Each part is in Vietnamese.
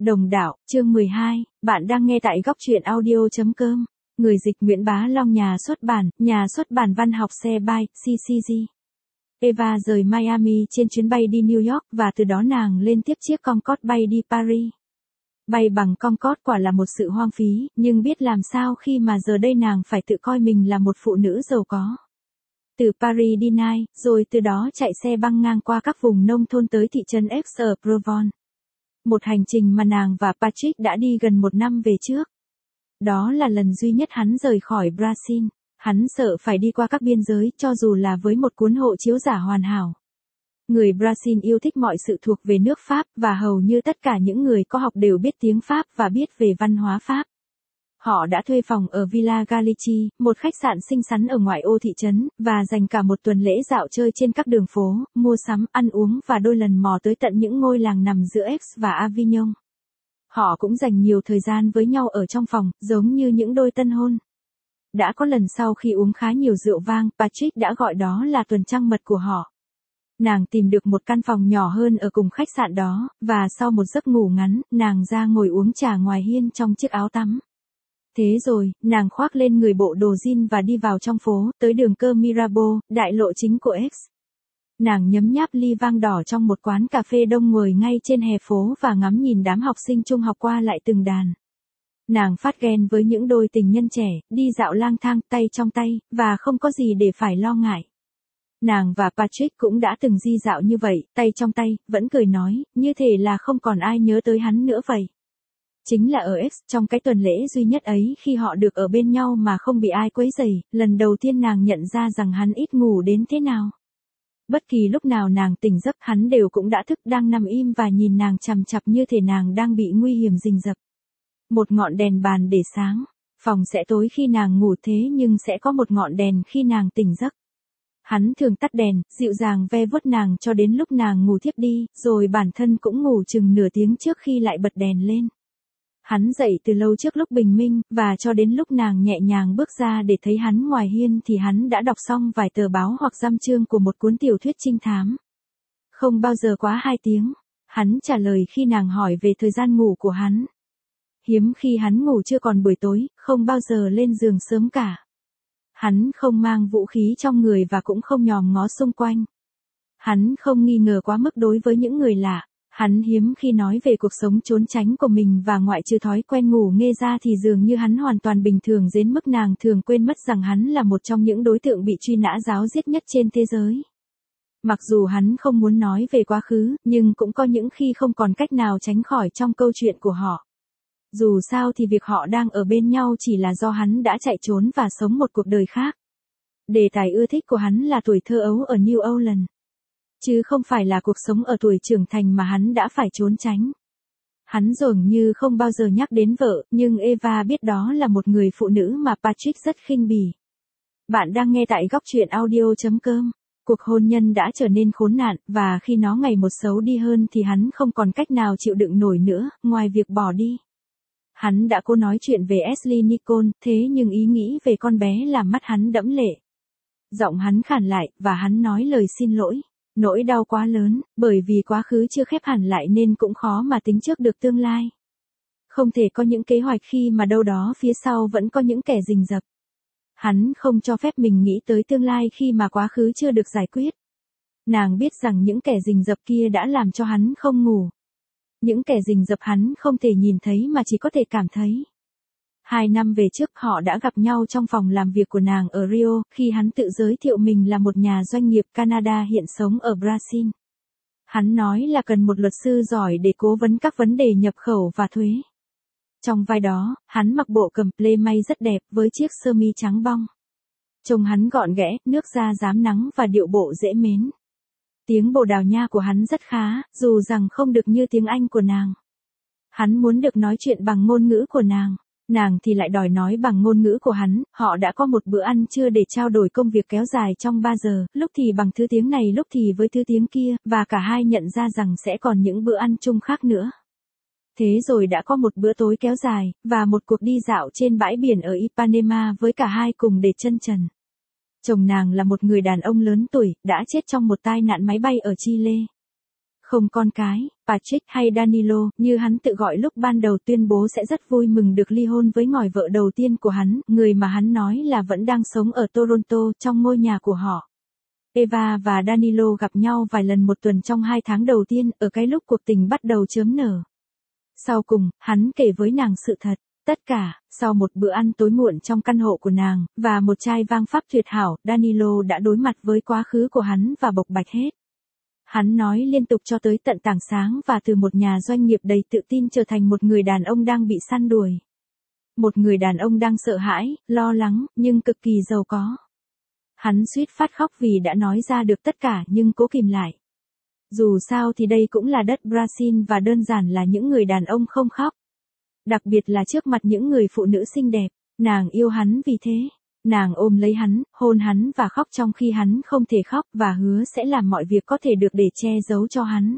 Đồng đạo, chương 12, bạn đang nghe tại góc truyện audio.com. Người dịch Nguyễn Bá Long, nhà xuất bản văn học xe by, CCG. Eva rời Miami trên chuyến bay đi New York và từ đó nàng lên tiếp chiếc Concorde bay đi Paris. Bay bằng Concorde quả là một sự hoang phí, nhưng biết làm sao khi mà giờ đây nàng phải tự coi mình là một phụ nữ giàu có. Từ Paris đi Nice, rồi từ đó chạy xe băng ngang qua các vùng nông thôn tới thị trấn Aix ở Provence. Một hành trình mà nàng và Patrick đã đi gần 1 năm về trước. Đó là lần duy nhất hắn rời khỏi Brazil. Hắn sợ phải đi qua các biên giới cho dù là với một cuốn hộ chiếu giả hoàn hảo. Người Brazil yêu thích mọi sự thuộc về nước Pháp và hầu như tất cả những người có học đều biết tiếng Pháp và biết về văn hóa Pháp. Họ đã thuê phòng ở Villa Gallici, một khách sạn xinh xắn ở ngoại ô thị trấn, và dành cả một tuần lễ dạo chơi trên các đường phố, mua sắm, ăn uống và đôi lần mò tới tận những ngôi làng nằm giữa Aix và Avignon. Họ cũng dành nhiều thời gian với nhau ở trong phòng, giống như những đôi tân hôn. Đã có lần sau khi uống khá nhiều rượu vang, Patrick đã gọi đó là tuần trăng mật của họ. Nàng tìm được một căn phòng nhỏ hơn ở cùng khách sạn đó, và sau một giấc ngủ ngắn, nàng ra ngồi uống trà ngoài hiên trong chiếc áo tắm. Thế rồi, nàng khoác lên người bộ đồ jean và đi vào trong phố, tới đường cơ Mirabeau, đại lộ chính của Aix. Nàng nhấm nháp ly vang đỏ trong một quán cà phê đông người ngay trên hè phố và ngắm nhìn đám học sinh trung học qua lại từng đàn. Nàng phát ghen với những đôi tình nhân trẻ, đi dạo lang thang tay trong tay, và không có gì để phải lo ngại. Nàng và Patrick cũng đã từng di dạo như vậy, tay trong tay, vẫn cười nói, như thể là không còn ai nhớ tới hắn nữa vậy. Chính là ở Aix, trong cái tuần lễ duy nhất ấy khi họ được ở bên nhau mà không bị ai quấy rầy, lần đầu tiên nàng nhận ra rằng hắn ít ngủ đến thế nào. Bất kỳ lúc nào nàng tỉnh giấc hắn đều cũng đã thức đang nằm im và nhìn nàng chằm chằm như thể nàng đang bị nguy hiểm rình rập. Một ngọn đèn bàn để sáng. Phòng sẽ tối khi nàng ngủ thế nhưng sẽ có một ngọn đèn khi nàng tỉnh giấc. Hắn thường tắt đèn, dịu dàng ve vuốt nàng cho đến lúc nàng ngủ thiếp đi, rồi bản thân cũng ngủ chừng nửa tiếng trước khi lại bật đèn lên. Hắn dậy từ lâu trước lúc bình minh, và cho đến lúc nàng nhẹ nhàng bước ra để thấy hắn ngoài hiên thì hắn đã đọc xong vài tờ báo hoặc dăm chương của một cuốn tiểu thuyết trinh thám. Không bao giờ quá 2 tiếng. Hắn trả lời khi nàng hỏi về thời gian ngủ của hắn. Hiếm khi hắn ngủ chưa còn buổi tối, không bao giờ lên giường sớm cả. Hắn không mang vũ khí trong người và cũng không nhòm ngó xung quanh. Hắn không nghi ngờ quá mức đối với những người lạ. Hắn hiếm khi nói về cuộc sống trốn tránh của mình và ngoại trừ thói quen ngủ nghe ra thì dường như hắn hoàn toàn bình thường đến mức nàng thường quên mất rằng hắn là một trong những đối tượng bị truy nã giáo giết nhất trên thế giới. Mặc dù hắn không muốn nói về quá khứ, nhưng cũng có những khi không còn cách nào tránh khỏi trong câu chuyện của họ. Dù sao thì việc họ đang ở bên nhau chỉ là do hắn đã chạy trốn và sống một cuộc đời khác. Đề tài ưa thích của hắn là tuổi thơ ấu ở New Orleans. Chứ không phải là cuộc sống ở tuổi trưởng thành mà hắn đã phải trốn tránh. Hắn dường như không bao giờ nhắc đến vợ, nhưng Eva biết đó là một người phụ nữ mà Patrick rất khinh bỉ. Bạn đang nghe tại góc truyện audio.com. Cuộc hôn nhân đã trở nên khốn nạn, và khi nó ngày một xấu đi hơn thì hắn không còn cách nào chịu đựng nổi nữa, ngoài việc bỏ đi. Hắn đã cố nói chuyện về Ashley Nicole, thế nhưng ý nghĩ về con bé làm mắt hắn đẫm lệ. Giọng hắn khản lại, và hắn nói lời xin lỗi. Nỗi đau quá lớn, bởi vì quá khứ chưa khép hẳn lại nên cũng khó mà tính trước được tương lai. Không thể có những kế hoạch khi mà đâu đó phía sau vẫn có những kẻ rình rập. Hắn không cho phép mình nghĩ tới tương lai khi mà quá khứ chưa được giải quyết. Nàng biết rằng những kẻ rình rập kia đã làm cho hắn không ngủ. Những kẻ rình rập hắn không thể nhìn thấy mà chỉ có thể cảm thấy. 2 năm về trước họ đã gặp nhau trong phòng làm việc của nàng ở Rio, khi hắn tự giới thiệu mình là một nhà doanh nghiệp Canada hiện sống ở Brazil. Hắn nói là cần một luật sư giỏi để cố vấn các vấn đề nhập khẩu và thuế. Trong vai đó, hắn mặc bộ cầm ple may rất đẹp với chiếc sơ mi trắng bong. Trông hắn gọn ghẽ, nước da rám nắng và điệu bộ dễ mến. Tiếng Bồ Đào Nha của hắn rất khá, dù rằng không được như tiếng Anh của nàng. Hắn muốn được nói chuyện bằng ngôn ngữ của nàng. Nàng thì lại đòi nói bằng ngôn ngữ của hắn. Họ đã có một bữa ăn trưa để trao đổi công việc kéo dài trong 3 giờ, lúc thì bằng thứ tiếng này lúc thì với thứ tiếng kia, và cả hai nhận ra rằng sẽ còn những bữa ăn chung khác nữa. Thế rồi đã có một bữa tối kéo dài, và một cuộc đi dạo trên bãi biển ở Ipanema với cả hai cùng để chân trần. Chồng nàng là một người đàn ông lớn tuổi, đã chết trong một tai nạn máy bay ở Chile. Không con cái, Patrick hay Danilo, như hắn tự gọi lúc ban đầu, tuyên bố sẽ rất vui mừng được ly hôn với ngòi vợ đầu tiên của hắn, người mà hắn nói là vẫn đang sống ở Toronto trong ngôi nhà của họ. Eva và Danilo gặp nhau vài lần một tuần trong 2 tháng đầu tiên, ở cái lúc cuộc tình bắt đầu chớm nở. Sau cùng, hắn kể với nàng sự thật. Tất cả, sau một bữa ăn tối muộn trong căn hộ của nàng, và một chai vang Pháp tuyệt hảo, Danilo đã đối mặt với quá khứ của hắn và bộc bạch hết. Hắn nói liên tục cho tới tận tảng sáng, và từ một nhà doanh nghiệp đầy tự tin trở thành một người đàn ông đang bị săn đuổi. Một người đàn ông đang sợ hãi, lo lắng, nhưng cực kỳ giàu có. Hắn suýt phát khóc vì đã nói ra được tất cả nhưng cố kìm lại. Dù sao thì đây cũng là đất Brazil và đơn giản là những người đàn ông không khóc. Đặc biệt là trước mặt những người phụ nữ xinh đẹp, nàng yêu hắn vì thế. Nàng ôm lấy hắn, hôn hắn và khóc trong khi hắn không thể khóc, và hứa sẽ làm mọi việc có thể được để che giấu cho hắn.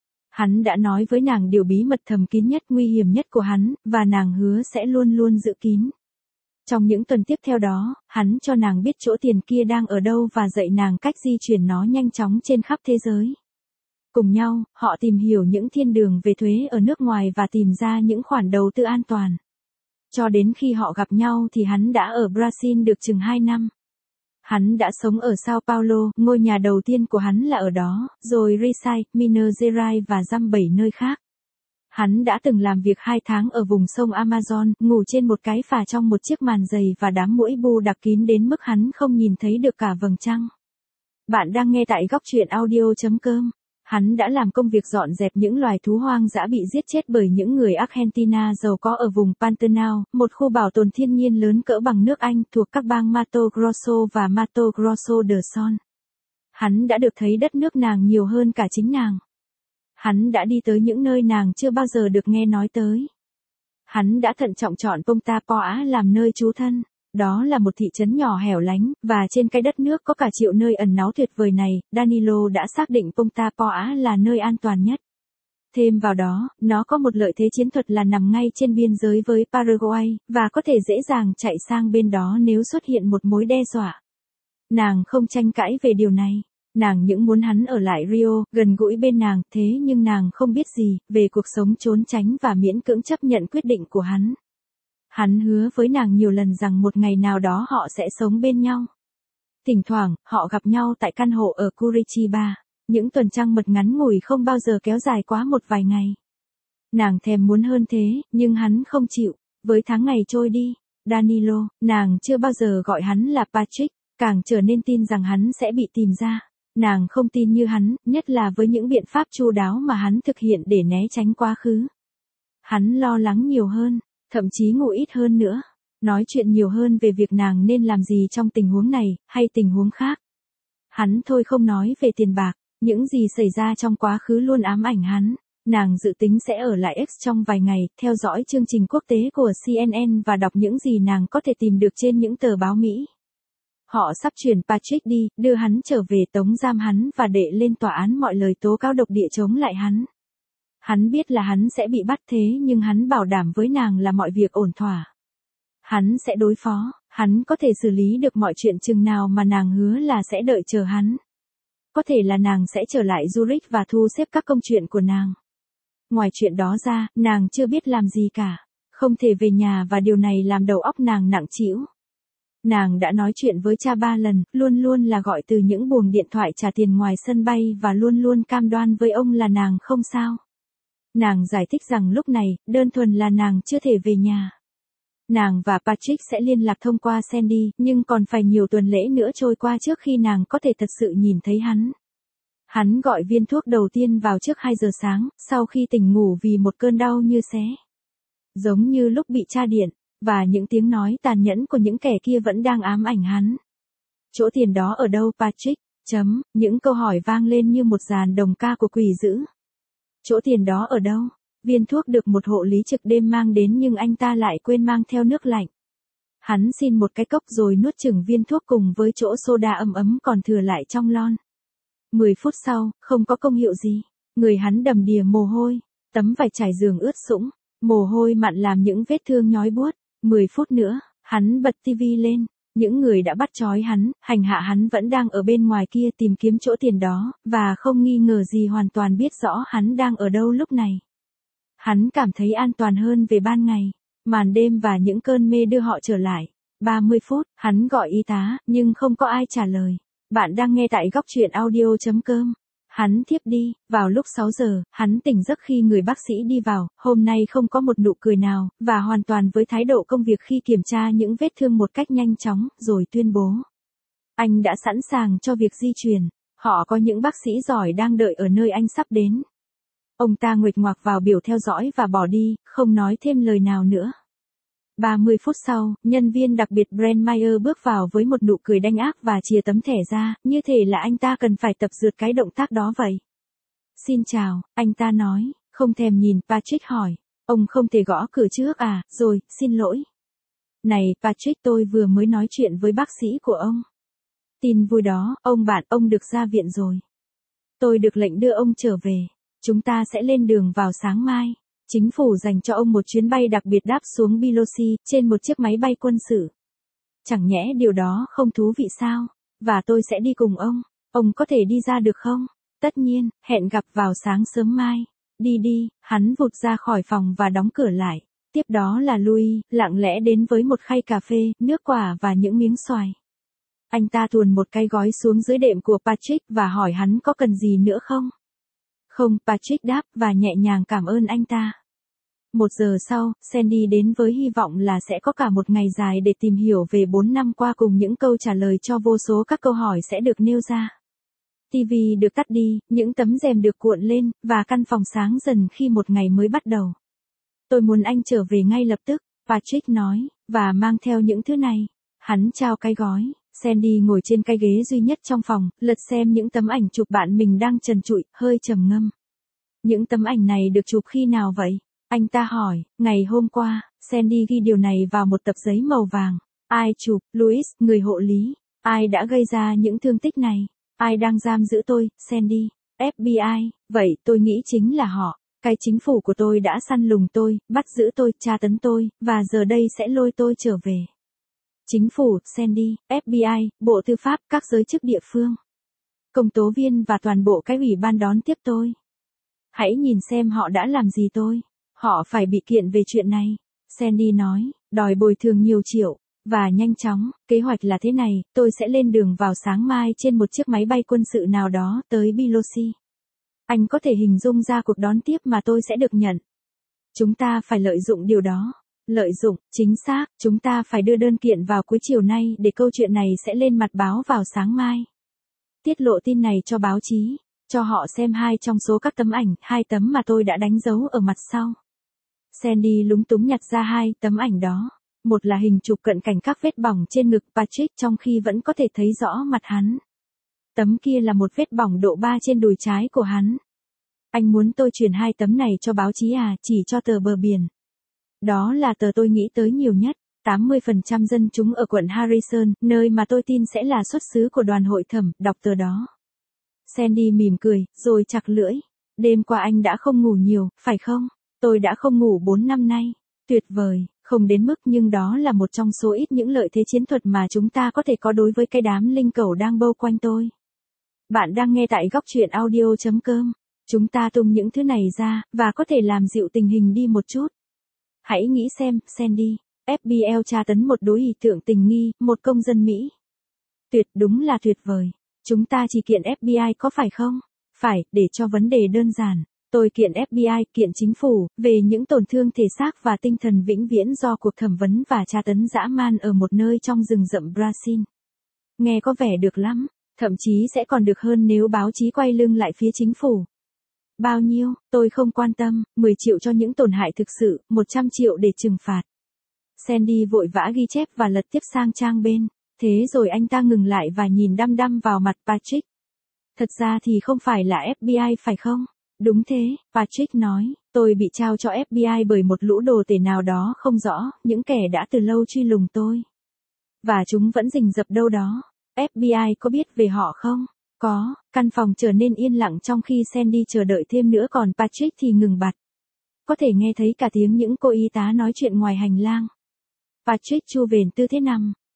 Hắn đã nói với nàng điều bí mật thầm kín nhất, nguy hiểm nhất của hắn, và nàng hứa sẽ luôn luôn giữ kín. Trong những tuần tiếp theo đó, hắn cho nàng biết chỗ tiền kia đang ở đâu và dạy nàng cách di chuyển nó nhanh chóng trên khắp thế giới. Cùng nhau, họ tìm hiểu những thiên đường về thuế ở nước ngoài và tìm ra những khoản đầu tư an toàn. Cho đến khi họ gặp nhau thì hắn đã ở Brazil được chừng 2 năm. Hắn đã sống ở Sao Paulo, ngôi nhà đầu tiên của hắn là ở đó, rồi Recife, Minas Gerais và dăm 7 nơi khác. Hắn đã từng làm việc 2 tháng ở vùng sông Amazon, ngủ trên một cái phà trong một chiếc màn dày và đám muỗi bu đặc kín đến mức hắn không nhìn thấy được cả vầng trăng. Bạn đang nghe tại góc truyện audio.com. Hắn đã làm công việc dọn dẹp những loài thú hoang dã bị giết chết bởi những người Argentina giàu có ở vùng Pantanal, một khu bảo tồn thiên nhiên lớn cỡ bằng nước Anh thuộc các bang Mato Grosso và Mato Grosso do Sul. Hắn đã được thấy đất nước nàng nhiều hơn cả chính nàng. Hắn đã đi tới những nơi nàng chưa bao giờ được nghe nói tới. Hắn đã thận trọng chọn Ponta Poa làm nơi trú thân. Đó là một thị trấn nhỏ hẻo lánh, và trên cái đất nước có cả triệu nơi ẩn náu tuyệt vời này, Danilo đã xác định Ponta Poa là nơi an toàn nhất. Thêm vào đó, nó có một lợi thế chiến thuật là nằm ngay trên biên giới với Paraguay, và có thể dễ dàng chạy sang bên đó nếu xuất hiện một mối đe dọa. Nàng không tranh cãi về điều này. Nàng những muốn hắn ở lại Rio, gần gũi bên nàng, thế nhưng nàng không biết gì về cuộc sống trốn tránh và miễn cưỡng chấp nhận quyết định của hắn. Hắn hứa với nàng nhiều lần rằng một ngày nào đó họ sẽ sống bên nhau. Thỉnh thoảng, họ gặp nhau tại căn hộ ở Curitiba. Những tuần trăng mật ngắn ngủi không bao giờ kéo dài quá một vài ngày. Nàng thèm muốn hơn thế, nhưng hắn không chịu. Với tháng ngày trôi đi, Danilo, nàng chưa bao giờ gọi hắn là Patrick, càng trở nên tin rằng hắn sẽ bị tìm ra. Nàng không tin như hắn, nhất là với những biện pháp chu đáo mà hắn thực hiện để né tránh quá khứ. Hắn lo lắng nhiều hơn, thậm chí ngủ ít hơn nữa, nói chuyện nhiều hơn về việc nàng nên làm gì trong tình huống này, hay tình huống khác. Hắn thôi không nói về tiền bạc, những gì xảy ra trong quá khứ luôn ám ảnh hắn. Nàng dự tính sẽ ở lại X trong vài ngày, theo dõi chương trình quốc tế của CNN và đọc những gì nàng có thể tìm được trên những tờ báo Mỹ. Họ sắp chuyển Patrick đi, đưa hắn trở về, tống giam hắn và đệ lên tòa án mọi lời tố cáo độc địa chống lại hắn. Hắn biết là hắn sẽ bị bắt, thế nhưng hắn bảo đảm với nàng là mọi việc ổn thỏa. Hắn sẽ đối phó, hắn có thể xử lý được mọi chuyện chừng nào mà nàng hứa là sẽ đợi chờ hắn. Có thể là nàng sẽ trở lại Zurich và thu xếp các công chuyện của nàng. Ngoài chuyện đó ra, nàng chưa biết làm gì cả. Không thể về nhà và điều này làm đầu óc nàng nặng trĩu. Nàng đã nói chuyện với cha 3 lần, luôn luôn là gọi từ những buồng điện thoại trả tiền ngoài sân bay và luôn luôn cam đoan với ông là nàng không sao. Nàng giải thích rằng lúc này, đơn thuần là nàng chưa thể về nhà. Nàng và Patrick sẽ liên lạc thông qua Sandy, nhưng còn phải nhiều tuần lễ nữa trôi qua trước khi nàng có thể thật sự nhìn thấy hắn. Hắn gọi viên thuốc đầu tiên vào trước 2 giờ sáng, sau khi tỉnh ngủ vì một cơn đau như xé. Giống như lúc bị tra điện, và những tiếng nói tàn nhẫn của những kẻ kia vẫn đang ám ảnh hắn. Chỗ tiền đó ở đâu Patrick? Những câu hỏi vang lên như một dàn đồng ca của quỷ dữ. Chỗ tiền đó ở đâu? Viên thuốc được một hộ lý trực đêm mang đến nhưng anh ta lại quên mang theo nước lạnh. Hắn xin một cái cốc rồi nuốt chửng viên thuốc cùng với chỗ soda ấm ấm còn thừa lại trong lon. 10 phút sau, không có công hiệu gì. Người hắn đầm đìa mồ hôi. Tấm vải trải giường ướt sũng. Mồ hôi mặn làm những vết thương nhói buốt. 10 phút nữa, hắn bật tivi lên. Những người đã bắt trói hắn, hành hạ hắn vẫn đang ở bên ngoài kia tìm kiếm chỗ tiền đó, và không nghi ngờ gì hoàn toàn biết rõ hắn đang ở đâu lúc này. Hắn cảm thấy an toàn hơn về ban ngày. Màn đêm và những cơn mê đưa họ trở lại. 30 phút, hắn gọi y tá, nhưng không có ai trả lời. Bạn đang nghe tại góc truyện audio.com. Hắn thiếp đi, vào lúc 6 giờ, hắn tỉnh giấc khi người bác sĩ đi vào, hôm nay không có một nụ cười nào, và hoàn toàn với thái độ công việc khi kiểm tra những vết thương một cách nhanh chóng, rồi tuyên bố. Anh đã sẵn sàng cho việc di chuyển. Họ có những bác sĩ giỏi đang đợi ở nơi anh sắp đến. Ông ta nguệch ngoạc vào biểu theo dõi và bỏ đi, không nói thêm lời nào nữa. 30 phút sau, nhân viên đặc biệt Brent Meyer bước vào với một nụ cười đanh ác và chìa tấm thẻ ra, như thể là anh ta cần phải tập dượt cái động tác đó vậy. Xin chào, anh ta nói, không thèm nhìn. Patrick hỏi, ông không thể gõ cửa trước à? Rồi, xin lỗi. Này, Patrick, tôi vừa mới nói chuyện với bác sĩ của ông. Tin vui đó, ông được ra viện rồi. Tôi được lệnh đưa ông trở về. Chúng ta sẽ lên đường vào sáng mai. Chính phủ dành cho ông một chuyến bay đặc biệt đáp xuống Biloxi, trên một chiếc máy bay quân sự. Chẳng nhẽ điều đó không thú vị sao? Và tôi sẽ đi cùng ông. Ông có thể đi ra được không? Tất nhiên, hẹn gặp vào sáng sớm mai. Đi đi, hắn vụt ra khỏi phòng và đóng cửa lại. Tiếp đó là Louis, lặng lẽ đến với một khay cà phê, nước quả và những miếng xoài. Anh ta tuồn một cái gói xuống dưới đệm của Patrick và hỏi hắn có cần gì nữa không? Không, Patrick đáp và nhẹ nhàng cảm ơn anh ta. 1 giờ sau, Sandy đến với hy vọng là sẽ có cả một ngày dài để tìm hiểu về 4 năm qua cùng những câu trả lời cho vô số các câu hỏi sẽ được nêu ra. TV được tắt đi, những tấm rèm được cuộn lên, và căn phòng sáng dần khi một ngày mới bắt đầu. Tôi muốn anh trở về ngay lập tức, Patrick nói, và mang theo những thứ này. Hắn trao cái gói. Sandy ngồi trên cái ghế duy nhất trong phòng, lật xem những tấm ảnh chụp bạn mình đang trần trụi, hơi trầm ngâm. Những tấm ảnh này được chụp khi nào vậy? Anh ta hỏi. Ngày hôm qua. Sandy ghi điều này vào một tập giấy màu vàng. Ai chụp? Louis, người hộ lý. Ai đã gây ra những thương tích này? Ai đang giam giữ tôi? Sandy. FBI. Vậy tôi nghĩ chính là họ. Cái chính phủ của tôi đã săn lùng tôi, bắt giữ tôi, tra tấn tôi, và giờ đây sẽ lôi tôi trở về. Chính phủ, Sandy, FBI, Bộ Tư pháp, các giới chức địa phương, công tố viên và toàn bộ cái ủy ban đón tiếp tôi. Hãy nhìn xem họ đã làm gì tôi. Họ phải bị kiện về chuyện này. Sandy nói, đòi bồi thường nhiều triệu. Và nhanh chóng, kế hoạch là thế này, tôi sẽ lên đường vào sáng mai trên một chiếc máy bay quân sự nào đó tới Biloxi. Anh có thể hình dung ra cuộc đón tiếp mà tôi sẽ được nhận. Chúng ta phải lợi dụng điều đó. Lợi dụng, chính xác, chúng ta phải đưa đơn kiện vào cuối chiều nay để câu chuyện này sẽ lên mặt báo vào sáng mai. Tiết lộ tin này cho báo chí, cho họ xem 2 trong số các tấm ảnh, 2 tấm mà tôi đã đánh dấu ở mặt sau. Sandy lúng túng nhặt ra 2 tấm ảnh đó. Một là hình chụp cận cảnh các vết bỏng trên ngực Patrick trong khi vẫn có thể thấy rõ mặt hắn. Tấm kia là một vết bỏng độ 3 trên đùi trái của hắn. Anh muốn tôi truyền 2 tấm này cho báo chí à? Chỉ cho tờ Bờ Biển. Đó là tờ tôi nghĩ tới nhiều nhất. 80% dân chúng ở quận Harrison, nơi mà tôi tin sẽ là xuất xứ của đoàn hội thẩm, đọc tờ đó. Sandy mỉm cười, rồi chặt lưỡi. Đêm qua anh đã không ngủ nhiều, phải không? Tôi đã không ngủ 4 năm nay. Tuyệt vời, không đến mức nhưng đó là một trong số ít những lợi thế chiến thuật mà chúng ta có thể có đối với cái đám linh cẩu đang bâu quanh tôi. Bạn đang nghe tại góc truyện audio.com. Chúng ta tung những thứ này ra, và có thể làm dịu tình hình đi một chút. Hãy nghĩ xem, Sandy, FBI tra tấn một đối ý tưởng tình nghi, một công dân Mỹ. Đúng là tuyệt vời. Chúng ta chỉ kiện FBI có phải không? Phải, để cho vấn đề đơn giản. Tôi kiện FBI, kiện chính phủ, về những tổn thương thể xác và tinh thần vĩnh viễn do cuộc thẩm vấn và tra tấn dã man ở một nơi trong rừng rậm Brazil. Nghe có vẻ được lắm, thậm chí sẽ còn được hơn nếu báo chí quay lưng lại phía chính phủ. Bao nhiêu, tôi không quan tâm, 10 triệu cho những tổn hại thực sự, 100 triệu để trừng phạt. Sandy vội vã ghi chép và lật tiếp sang trang bên. Thế rồi anh ta ngừng lại và nhìn đăm đăm vào mặt Patrick. Thật ra thì không phải là FBI phải không? Đúng thế, Patrick nói, tôi bị trao cho FBI bởi một lũ đồ tể nào đó không rõ, những kẻ đã từ lâu truy lùng tôi. Và chúng vẫn rình rập đâu đó. FBI có biết về họ không? Có. Căn phòng trở nên yên lặng trong khi Sandy chờ đợi thêm nữa còn Patrick thì ngừng bặt. Có thể nghe thấy cả tiếng những cô y tá nói chuyện ngoài hành lang. Patrick chu vền tư thế nằm.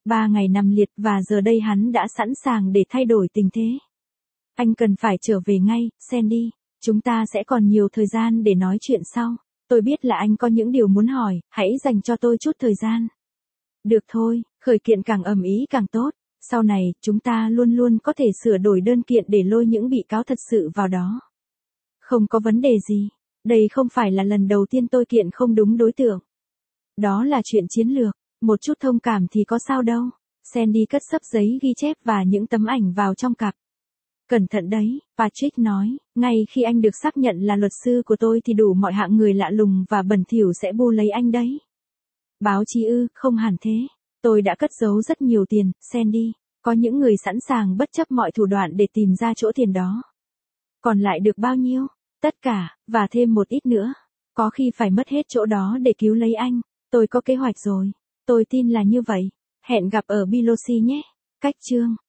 3 ngày nằm liệt và giờ đây hắn đã sẵn sàng để thay đổi tình thế. Anh cần phải trở về ngay, Sandy. Chúng ta sẽ còn nhiều thời gian để nói chuyện sau. Tôi biết là anh có những điều muốn hỏi, hãy dành cho tôi chút thời gian. Được thôi, khởi kiện càng ầm ĩ càng tốt. Sau này, chúng ta luôn luôn có thể sửa đổi đơn kiện để lôi những bị cáo thật sự vào đó. Không có vấn đề gì. Đây không phải là lần đầu tiên tôi kiện không đúng đối tượng. Đó là chuyện chiến lược. Một chút thông cảm thì có sao đâu. Sandy cất xấp giấy ghi chép và những tấm ảnh vào trong cặp. Cẩn thận đấy, Patrick nói, ngay khi anh được xác nhận là luật sư của tôi thì đủ mọi hạng người lạ lùng và bẩn thỉu sẽ bu lấy anh đấy. Báo chí ư, không hẳn thế. Tôi đã cất giấu rất nhiều tiền, Sandy. Có những người sẵn sàng bất chấp mọi thủ đoạn để tìm ra chỗ tiền đó. Còn lại được bao nhiêu? Tất cả, và thêm một ít nữa. Có khi phải mất hết chỗ đó để cứu lấy anh. Tôi có kế hoạch rồi. Tôi tin là như vậy. Hẹn gặp ở Biloxi nhé. Cách chương